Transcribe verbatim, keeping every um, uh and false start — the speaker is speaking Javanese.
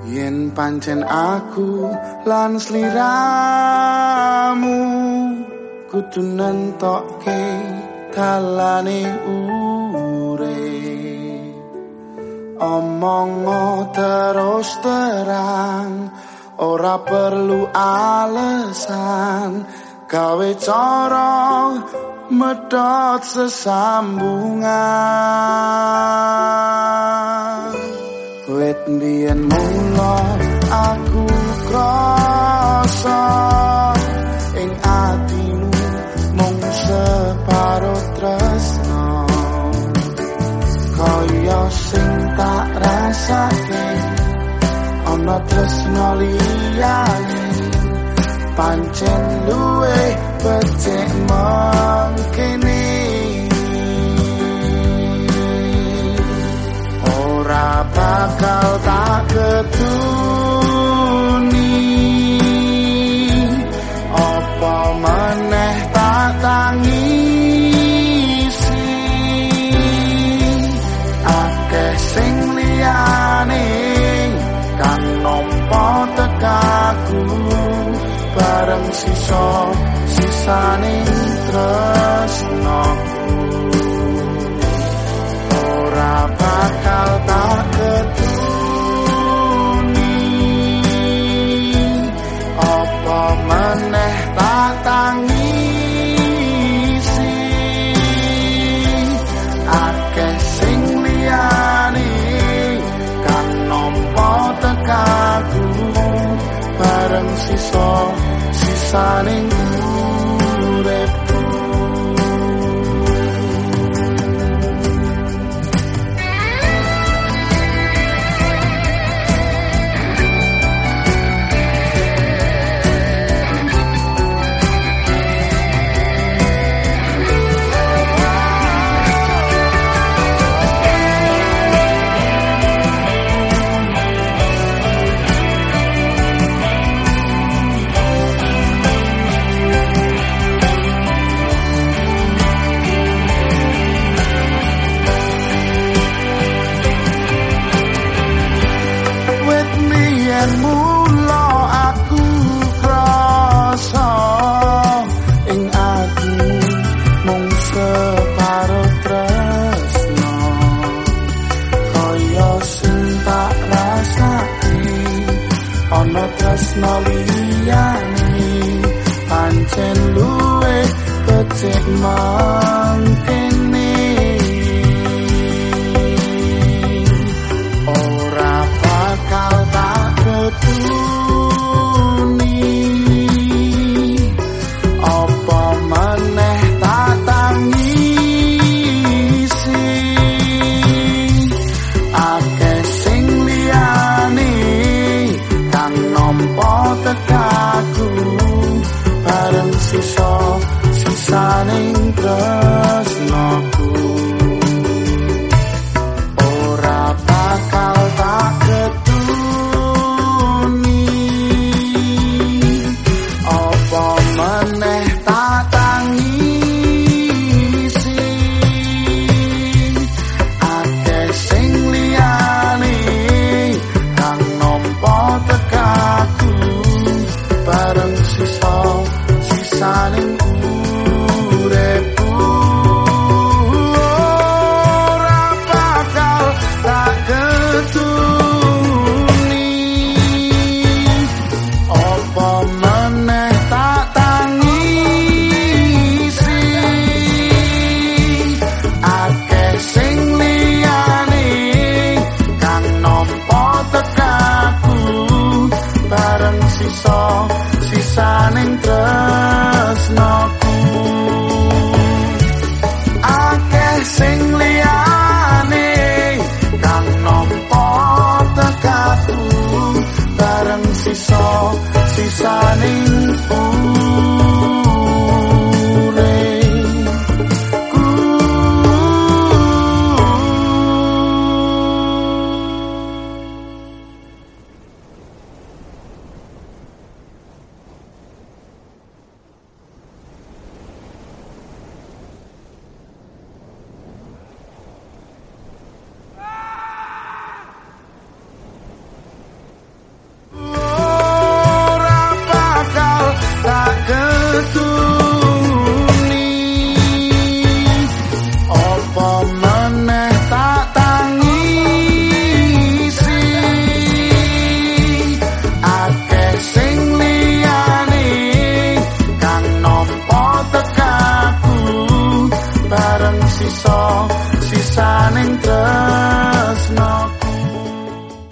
Yen pancen aku lan sliramu kudu nentokke dalane urip, omong terus terang, ora perlu alasan, gawe cara medhot sesambungan. Wit mbiyen mula aku krasa ing atimu mung separo tresno, kaya sing tak rasake ana tresno liyane, pancen luwe becik mangkene. Ora bakal tak ketuni, apa meneh tak tangisi, akeh sing liyane kan nampa tekaku bareng sisa sisaning tresnoku. Ora bakal tak ketuni, apa meneh tak tangisi, akeh sing liyane kan nampa tekaku bareng sisa sisaning uripku. Mula aku krasa ing atimu mung separo tresno, kaya sing tak rasake ana tresno liyane, pancen luwe becik mangke.